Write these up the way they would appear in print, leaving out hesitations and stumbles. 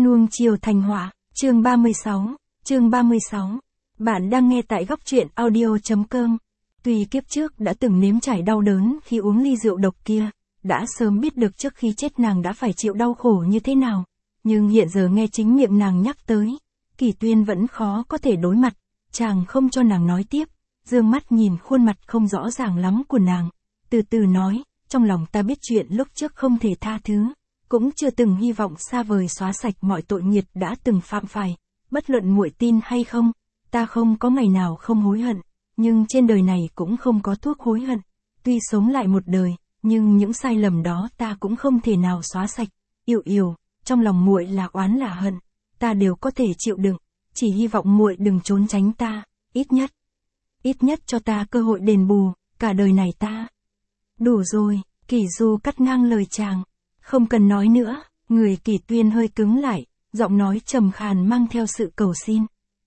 Nuông chiều thành họa, chương 36. Bạn đang nghe tại góc truyện audio.com. Tuy kiếp trước đã từng nếm trải đau đớn khi uống ly rượu độc kia, đã sớm biết được trước khi chết nàng đã phải chịu đau khổ như thế nào, nhưng hiện giờ nghe chính miệng nàng nhắc tới, Kỳ Tuyên vẫn khó có thể đối mặt, chàng không cho nàng nói tiếp, dương mắt nhìn khuôn mặt không rõ ràng lắm của nàng, từ từ nói, trong lòng ta biết chuyện lúc trước không thể tha thứ, cũng chưa từng hy vọng xa vời xóa sạch mọi tội nghiệt đã từng phạm phải, bất luận muội tin hay không, ta không có ngày nào không hối hận, nhưng trên đời này cũng không có thuốc hối hận, tuy sống lại một đời, nhưng những sai lầm đó ta cũng không thể nào xóa sạch, Yểu, trong lòng muội là oán là hận, ta đều có thể chịu đựng, chỉ hy vọng muội đừng trốn tránh ta, ít nhất cho ta cơ hội đền bù, cả đời này ta. Đủ rồi, Kỷ Du cắt ngang lời chàng, không cần nói nữa, người Kỳ Tuyên hơi cứng lại, giọng nói trầm khàn mang theo sự cầu xin.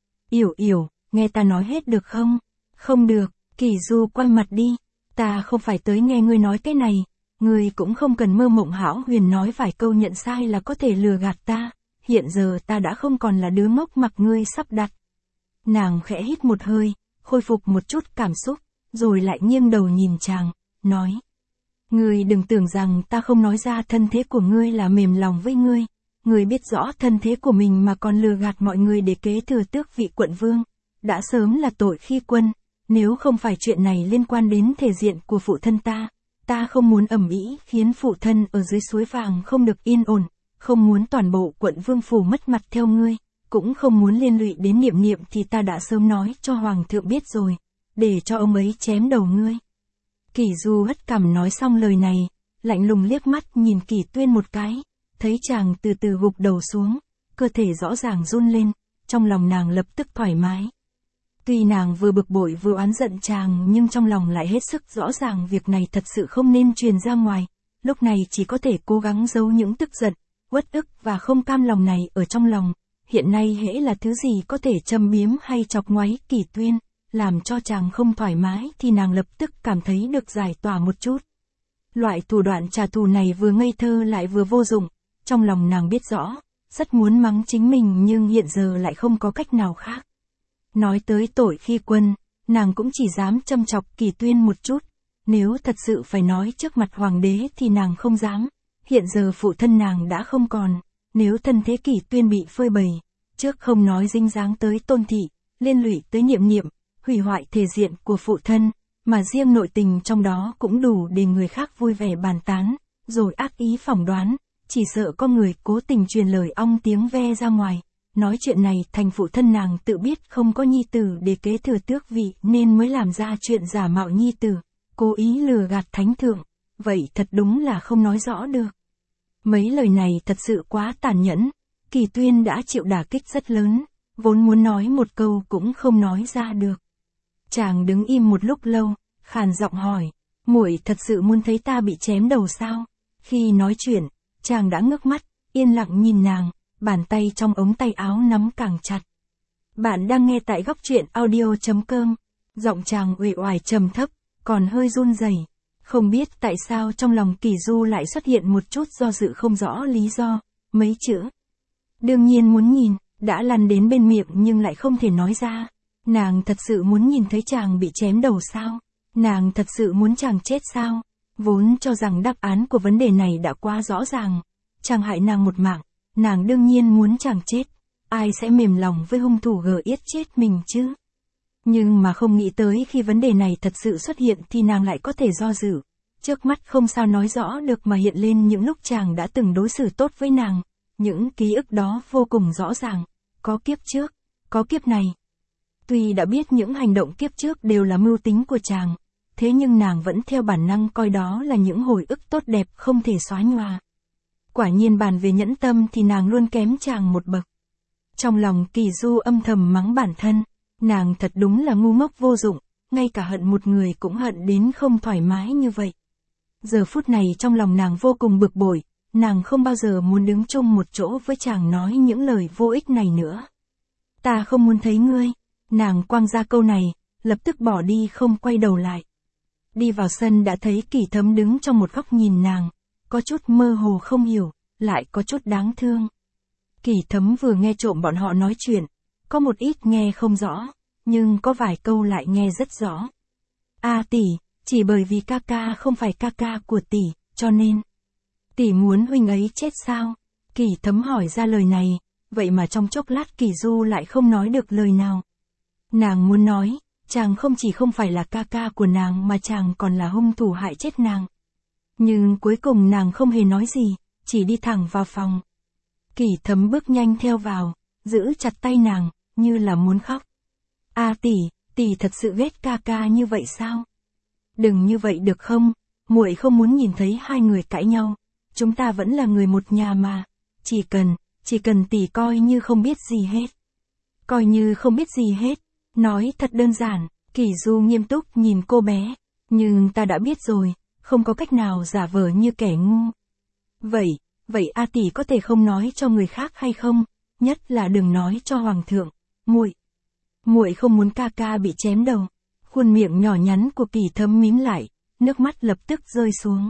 Yểu, nghe ta nói hết được không? Không được, Kỷ Du quay mặt đi, ta không phải tới nghe ngươi nói cái này, ngươi cũng không cần mơ mộng hão huyền nói vài câu nhận sai là có thể lừa gạt ta, hiện giờ ta đã không còn là đứa ngốc mặc ngươi sắp đặt. Nàng khẽ hít một hơi, khôi phục một chút cảm xúc, rồi lại nghiêng đầu nhìn chàng, nói. Ngươi đừng tưởng rằng ta không nói ra thân thế của ngươi là mềm lòng với ngươi, ngươi biết rõ thân thế của mình mà còn lừa gạt mọi người để kế thừa tước vị quận vương, đã sớm là tội khi quân, nếu không phải chuyện này liên quan đến thể diện của phụ thân ta không muốn ầm ĩ khiến phụ thân ở dưới suối vàng không được yên ổn, không muốn toàn bộ quận vương phủ mất mặt theo ngươi, cũng không muốn liên lụy đến Niệm thì ta đã sớm nói cho hoàng thượng biết rồi, để cho ông ấy chém đầu ngươi. Kỷ Du hất cằm nói xong lời này, lạnh lùng liếc mắt nhìn Kỳ Tuyên một cái, thấy chàng từ từ gục đầu xuống, cơ thể rõ ràng run lên, trong lòng nàng lập tức thoải mái. Tuy nàng vừa bực bội vừa oán giận chàng nhưng trong lòng lại hết sức rõ ràng việc này thật sự không nên truyền ra ngoài, lúc này chỉ có thể cố gắng giấu những tức giận, uất ức và không cam lòng này ở trong lòng, hiện nay hễ là thứ gì có thể châm biếm hay chọc ngoáy Kỳ Tuyên, làm cho chàng không thoải mái thì nàng lập tức cảm thấy được giải tỏa một chút. Loại thủ đoạn trả thù này vừa ngây thơ lại vừa vô dụng, trong lòng nàng biết rõ, rất muốn mắng chính mình nhưng hiện giờ lại không có cách nào khác. Nói tới tội khi quân, nàng cũng chỉ dám châm chọc Kỳ Tuyên một chút, nếu thật sự phải nói trước mặt hoàng đế thì nàng không dám, hiện giờ phụ thân nàng đã không còn, nếu thân thế Kỳ Tuyên bị phơi bày, trước không nói dính dáng tới Tôn thị, liên lụy tới Niệm, hủy hoại thể diện của phụ thân, mà riêng nội tình trong đó cũng đủ để người khác vui vẻ bàn tán, rồi ác ý phỏng đoán, chỉ sợ có người cố tình truyền lời ong tiếng ve ra ngoài, nói chuyện này thành phụ thân nàng tự biết không có nhi tử để kế thừa tước vị nên mới làm ra chuyện giả mạo nhi tử, cố ý lừa gạt thánh thượng, vậy thật đúng là không nói rõ được. Mấy lời này thật sự quá tàn nhẫn, Kỳ Tuyên đã chịu đả kích rất lớn, vốn muốn nói một câu cũng không nói ra được. Chàng đứng im một lúc lâu, khàn giọng hỏi, muội thật sự muốn thấy ta bị chém đầu sao? Khi nói chuyện, chàng đã ngước mắt, yên lặng nhìn nàng, bàn tay trong ống tay áo nắm càng chặt. Bạn đang nghe tại góc truyện audio.com, giọng chàng uể oải trầm thấp, còn hơi run rẩy. Không biết tại sao trong lòng Kỳ Du lại xuất hiện một chút do dự không rõ lý do, mấy chữ. Đương nhiên muốn nhìn, đã lăn đến bên miệng nhưng lại không thể nói ra. Nàng thật sự muốn nhìn thấy chàng bị chém đầu sao? Nàng thật sự muốn chàng chết sao? Vốn cho rằng đáp án của vấn đề này đã quá rõ ràng. Chàng hại nàng một mạng, nàng đương nhiên muốn chàng chết. Ai sẽ mềm lòng với hung thủ gờ yết chết mình chứ? Nhưng mà không nghĩ tới khi vấn đề này thật sự xuất hiện thì nàng lại có thể do dự. Trước mắt không sao nói rõ được mà hiện lên những lúc chàng đã từng đối xử tốt với nàng. Những ký ức đó vô cùng rõ ràng. Có kiếp trước, có kiếp này. Tuy đã biết những hành động kiếp trước đều là mưu tính của chàng, thế nhưng nàng vẫn theo bản năng coi đó là những hồi ức tốt đẹp không thể xóa nhòa. Quả nhiên bàn về nhẫn tâm thì nàng luôn kém chàng một bậc. Trong lòng Kỳ Du âm thầm mắng bản thân, nàng thật đúng là ngu ngốc vô dụng, ngay cả hận một người cũng hận đến không thoải mái như vậy. Giờ phút này trong lòng nàng vô cùng bực bội, nàng không bao giờ muốn đứng chung một chỗ với chàng nói những lời vô ích này nữa. Ta không muốn thấy ngươi. Nàng quăng ra câu này, lập tức bỏ đi không quay đầu lại. Đi vào sân đã thấy Kỳ Thấm đứng trong một góc nhìn nàng, có chút mơ hồ không hiểu, lại có chút đáng thương. Kỳ Thấm vừa nghe trộm bọn họ nói chuyện, có một ít nghe không rõ, nhưng có vài câu lại nghe rất rõ. Tỷ, chỉ bởi vì ca ca không phải ca ca của tỷ, cho nên tỷ muốn huynh ấy chết sao? Kỳ Thấm hỏi ra lời này, vậy mà trong chốc lát Kỳ Du lại không nói được lời nào. Nàng muốn nói, chàng không chỉ không phải là ca ca của nàng mà chàng còn là hung thủ hại chết nàng. Nhưng cuối cùng nàng không hề nói gì, chỉ đi thẳng vào phòng. Kỳ Thấm bước nhanh theo vào, giữ chặt tay nàng, như là muốn khóc. Tỷ thật sự ghét ca ca như vậy sao? Đừng như vậy được không? Muội không muốn nhìn thấy hai người cãi nhau. Chúng ta vẫn là người một nhà mà. Chỉ cần tỷ coi như không biết gì hết. Coi như không biết gì hết. Nói thật đơn giản, Kỳ Du nghiêm túc nhìn cô bé. Nhưng ta đã biết rồi, không có cách nào giả vờ như kẻ ngu. Vậy tỷ có thể không nói cho người khác hay không? Nhất là đừng nói cho hoàng thượng. Muội không muốn ca ca bị chém đầu. Khuôn miệng nhỏ nhắn của Kỳ Thấm mím lại, nước mắt lập tức rơi xuống.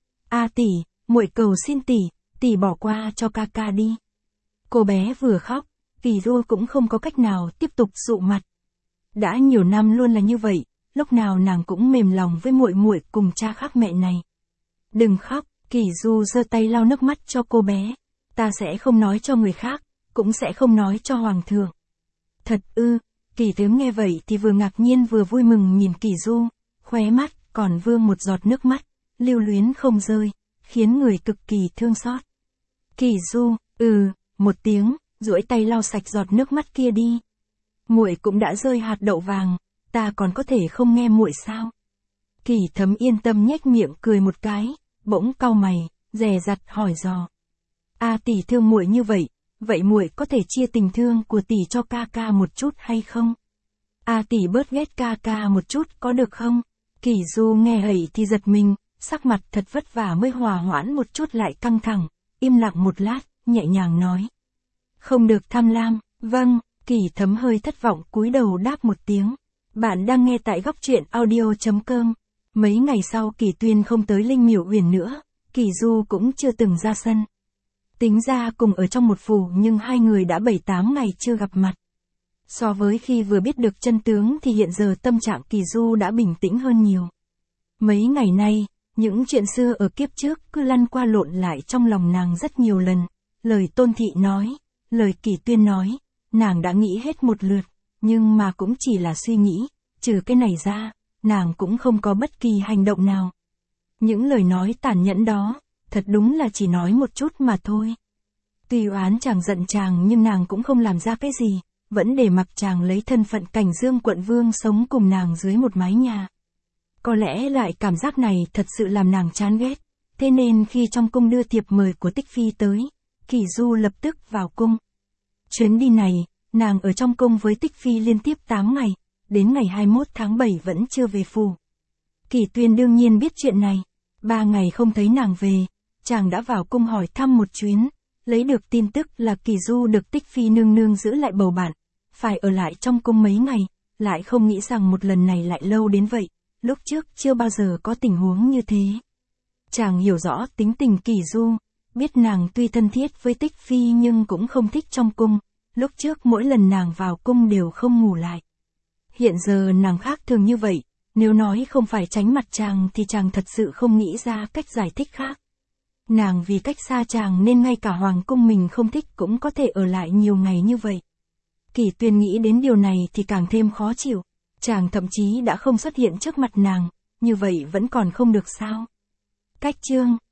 Tỷ, muội cầu xin tỷ bỏ qua cho ca ca đi. Cô bé vừa khóc, Kỳ Du cũng không có cách nào tiếp tục dụ mặt. Đã nhiều năm luôn là như vậy, lúc nào nàng cũng mềm lòng với muội cùng cha khác mẹ này. Đừng khóc, Kỳ Du giơ tay lau nước mắt cho cô bé. Ta sẽ không nói cho người khác, cũng sẽ không nói cho hoàng thượng. Thật ư? Kỳ Thấm nghe vậy thì vừa ngạc nhiên vừa vui mừng nhìn Kỳ Du, khóe mắt còn vương một giọt nước mắt, lưu luyến không rơi, khiến người cực kỳ thương xót. Kỳ Du, một tiếng, duỗi tay lau sạch giọt nước mắt kia đi. Muội cũng đã rơi hạt đậu vàng, ta còn có thể không nghe muội sao? Kỳ Thấm yên tâm nhếch miệng cười một cái, bỗng cau mày, dè dặt hỏi dò. Tỷ thương muội như vậy muội có thể chia tình thương của tỷ cho ca ca một chút hay không? Tỷ bớt ghét ca ca một chút có được không? Kỳ Du nghe vậy thì giật mình, sắc mặt thật vất vả mới hòa hoãn một chút lại căng thẳng, im lặng một lát, nhẹ nhàng nói. Không được tham lam, vâng. Kỳ Thấm hơi thất vọng cúi đầu đáp một tiếng. Bạn đang nghe tại góc truyện audio.com. Mấy ngày sau Kỳ Tuyên không tới Linh Miểu Uyển nữa, Kỳ Du cũng chưa từng ra sân. Tính ra cùng ở trong một phủ nhưng hai người đã 7-8 ngày chưa gặp mặt. So với khi vừa biết được chân tướng thì hiện giờ tâm trạng Kỳ Du đã bình tĩnh hơn nhiều. Mấy ngày nay, những chuyện xưa ở kiếp trước cứ lăn qua lộn lại trong lòng nàng rất nhiều lần. Lời Tôn Thị nói, lời Kỳ Tuyên nói, nàng đã nghĩ hết một lượt, nhưng mà cũng chỉ là suy nghĩ, trừ cái này ra, nàng cũng không có bất kỳ hành động nào. Những lời nói tàn nhẫn đó, thật đúng là chỉ nói một chút mà thôi. Tuy oán chàng giận chàng nhưng nàng cũng không làm ra cái gì, vẫn để mặc chàng lấy thân phận Cảnh Dương quận vương sống cùng nàng dưới một mái nhà. Có lẽ lại cảm giác này thật sự làm nàng chán ghét, thế nên khi trong cung đưa thiệp mời của Tích Phi tới, Kỳ Du lập tức vào cung. Chuyến đi này, nàng ở trong cung với Tích Phi liên tiếp 8 ngày, đến ngày 21 tháng 7 vẫn chưa về phủ. Kỳ Tuyên đương nhiên biết chuyện này, 3 ngày không thấy nàng về, chàng đã vào cung hỏi thăm một chuyến, lấy được tin tức là Kỳ Du được Tích Phi nương nương giữ lại bầu bạn, phải ở lại trong cung mấy ngày, lại không nghĩ rằng một lần này lại lâu đến vậy, lúc trước chưa bao giờ có tình huống như thế. Chàng hiểu rõ tính tình Kỳ Du, biết nàng tuy thân thiết với Tích Phi nhưng cũng không thích trong cung, lúc trước mỗi lần nàng vào cung đều không ngủ lại. Hiện giờ nàng khác thường như vậy, nếu nói không phải tránh mặt chàng thì chàng thật sự không nghĩ ra cách giải thích khác. Nàng vì cách xa chàng nên ngay cả hoàng cung mình không thích cũng có thể ở lại nhiều ngày như vậy. Kỳ Tuyên nghĩ đến điều này thì càng thêm khó chịu, chàng thậm chí đã không xuất hiện trước mặt nàng, như vậy vẫn còn không được sao? Cách chương